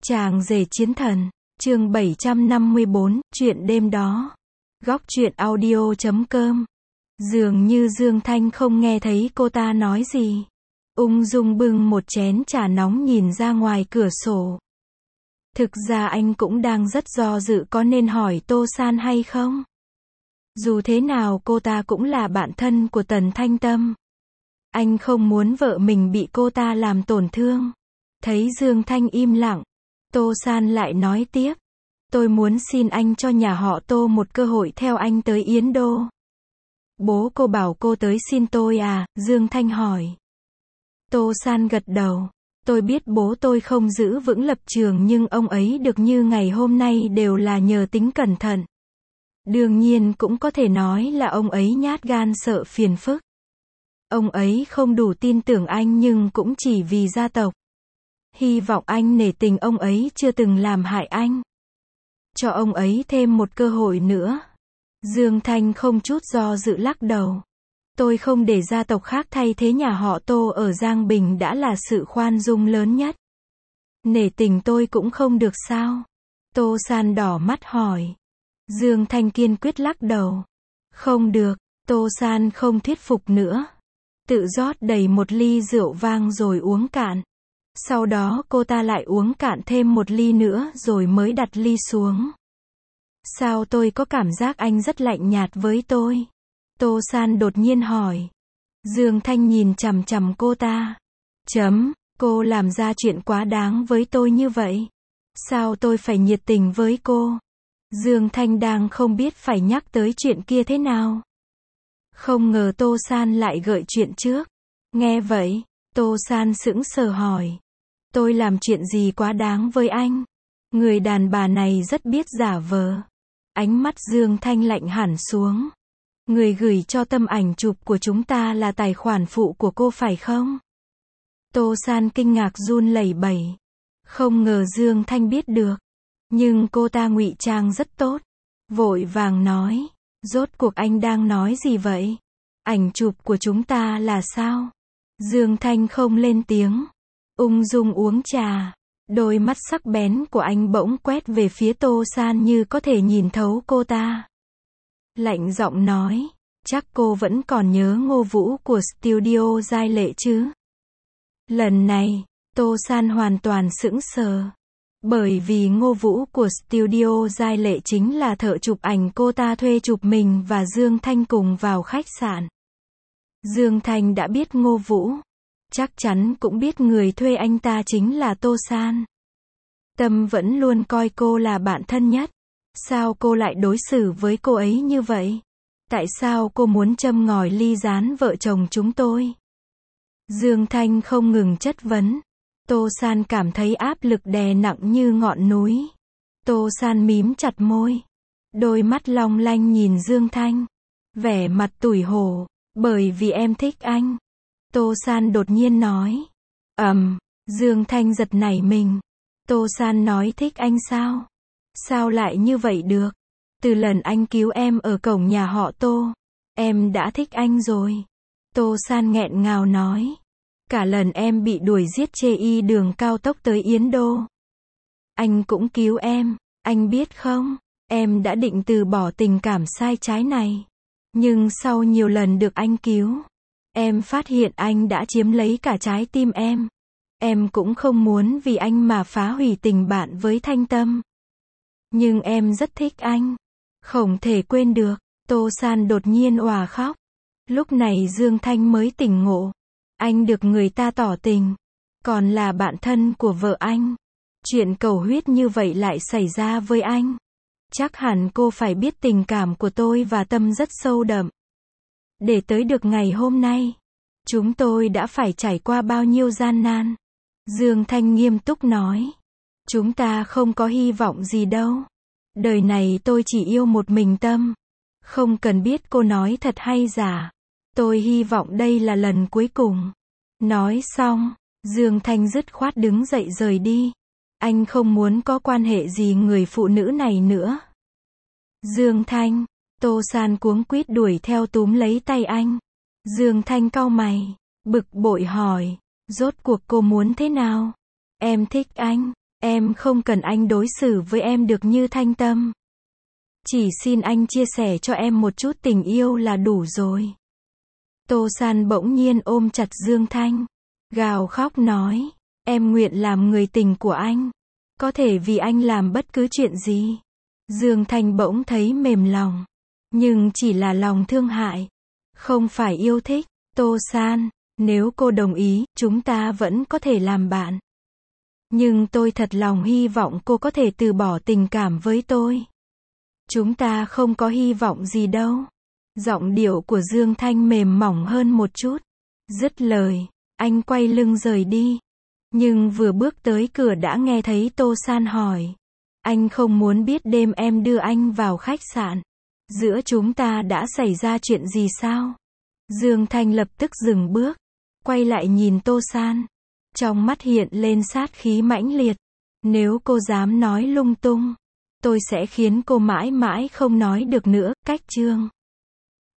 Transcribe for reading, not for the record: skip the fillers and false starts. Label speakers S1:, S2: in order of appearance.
S1: Chàng rể chiến thần, chương 754, chuyện đêm đó. Góc truyện audio.com. Dường như Dương Thanh không nghe thấy cô ta nói gì. Ung dung bưng một chén trà nóng nhìn ra ngoài cửa sổ. Thực ra anh cũng đang rất do dự có nên hỏi Tô San hay không. Dù thế nào cô ta cũng là bạn thân của Tần Thanh Tâm. Anh không muốn vợ mình bị cô ta làm tổn thương. Thấy Dương Thanh im lặng, Tô San lại nói tiếp. Tôi muốn xin anh cho nhà họ Tô một cơ hội theo anh tới Yến Đô. Bố cô bảo cô tới xin tôi à? Dương Thanh hỏi. Tô San gật đầu. Tôi biết bố tôi không giữ vững lập trường nhưng ông ấy được như ngày hôm nay đều là nhờ tính cẩn thận. Đương nhiên cũng có thể nói là ông ấy nhát gan sợ phiền phức. Ông ấy không đủ tin tưởng anh nhưng cũng chỉ vì gia tộc. Hy vọng anh nể tình ông ấy chưa từng làm hại anh. Cho ông ấy thêm một cơ hội nữa. Dương Thanh không chút do dự lắc đầu. Tôi không để gia tộc khác thay thế nhà họ Tô ở Giang Bình đã là sự khoan dung lớn nhất. Nể tình tôi cũng không được sao? Tô San đỏ mắt hỏi. Dương Thanh kiên quyết lắc đầu. Không được, Tô San không thuyết phục nữa. Tự rót đầy một ly rượu vang rồi uống cạn. Sau đó cô ta lại uống cạn thêm một ly nữa rồi mới đặt ly xuống. Sao tôi có cảm giác anh rất lạnh nhạt với tôi? Tô San đột nhiên hỏi. Dương Thanh nhìn chằm chằm cô ta. Cô làm ra chuyện quá đáng với tôi như vậy. Sao tôi phải nhiệt tình với cô? Dương Thanh đang không biết phải nhắc tới chuyện kia thế nào. Không ngờ Tô San lại gợi chuyện trước. Nghe vậy, Tô San sững sờ hỏi. Tôi làm chuyện gì quá đáng với anh? Người đàn bà này rất biết giả vờ. Ánh mắt Dương Thanh lạnh hẳn xuống. Người gửi cho Tâm ảnh chụp của chúng ta là tài khoản phụ của cô phải không? Tô San kinh ngạc run lẩy bẩy. Không ngờ Dương Thanh biết được. Nhưng cô ta ngụy trang rất tốt. Vội vàng nói. Rốt cuộc anh đang nói gì vậy? Ảnh chụp của chúng ta là sao? Dương Thanh không lên tiếng. Ung dung uống trà. Đôi mắt sắc bén của anh bỗng quét về phía Tô San như có thể nhìn thấu cô ta. Lạnh giọng nói. Chắc cô vẫn còn nhớ Ngô Vũ của studio Giai Lệ chứ? Lần này, Tô San hoàn toàn sững sờ. Bởi vì Ngô Vũ của studio Giai Lệ chính là thợ chụp ảnh cô ta thuê chụp mình và Dương Thanh cùng vào khách sạn. Dương Thanh đã biết Ngô Vũ. Chắc chắn cũng biết người thuê anh ta chính là Tô San. Tâm vẫn luôn coi cô là bạn thân nhất. Sao cô lại đối xử với cô ấy như vậy? Tại sao cô muốn châm ngòi ly gián vợ chồng chúng tôi? Dương Thanh không ngừng chất vấn. Tô San cảm thấy áp lực đè nặng như ngọn núi. Tô San mím chặt môi. Đôi mắt long lanh nhìn Dương Thanh. Vẻ mặt tủi hổ. Bởi vì em thích anh. Tô San đột nhiên nói. Dương Thanh giật nảy mình. Tô San nói thích anh sao? Sao lại như vậy được? Từ lần anh cứu em ở cổng nhà họ Tô, em đã thích anh rồi. Tô San nghẹn ngào nói. Cả lần em bị đuổi giết trên đường cao tốc tới Yến Đô. Anh cũng cứu em, anh biết không? Em đã định từ bỏ tình cảm sai trái này. Nhưng sau nhiều lần được anh cứu, em phát hiện anh đã chiếm lấy cả trái tim em. Em cũng không muốn vì anh mà phá hủy tình bạn với Thanh Tâm. Nhưng em rất thích anh. Không thể quên được. Tô San đột nhiên òa khóc. Lúc này Dương Thanh mới tỉnh ngộ. Anh được người ta tỏ tình. Còn là bạn thân của vợ anh. Chuyện cầu huyết như vậy lại xảy ra với anh. Chắc hẳn cô phải biết tình cảm của tôi và Tâm rất sâu đậm. Để tới được ngày hôm nay, chúng tôi đã phải trải qua bao nhiêu gian nan. Dương Thanh nghiêm túc nói. Chúng ta không có hy vọng gì đâu. Đời này tôi chỉ yêu một mình Tâm. Không cần biết cô nói thật hay giả. Tôi hy vọng đây là lần cuối cùng. Nói xong, Dương Thanh dứt khoát đứng dậy rời đi. Anh không muốn có quan hệ gì người phụ nữ này nữa. Dương Thanh, Tô San cuống quýt đuổi theo túm lấy tay anh. Dương Thanh cau mày, bực bội hỏi. Rốt cuộc cô muốn thế nào? Em thích anh. Em không cần anh đối xử với em được như Thanh Tâm. Chỉ xin anh chia sẻ cho em một chút tình yêu là đủ rồi. Tô San bỗng nhiên ôm chặt Dương Thanh, gào khóc nói, em nguyện làm người tình của anh. Có thể vì anh làm bất cứ chuyện gì. Dương Thanh bỗng thấy mềm lòng. Nhưng chỉ là lòng thương hại. Không phải yêu thích. Tô San, nếu cô đồng ý, chúng ta vẫn có thể làm bạn. Nhưng tôi thật lòng hy vọng cô có thể từ bỏ tình cảm với tôi. Chúng ta không có hy vọng gì đâu. Giọng điệu của Dương Thanh mềm mỏng hơn một chút. Dứt lời, anh quay lưng rời đi. Nhưng vừa bước tới cửa đã nghe thấy Tô San hỏi. Anh không muốn biết đêm em đưa anh vào khách sạn. Giữa chúng ta đã xảy ra chuyện gì sao? Dương Thanh lập tức dừng bước. Quay lại nhìn Tô San. Trong mắt hiện lên sát khí mãnh liệt. Nếu cô dám nói lung tung, tôi sẽ khiến cô mãi mãi không nói được nữa. Cách chương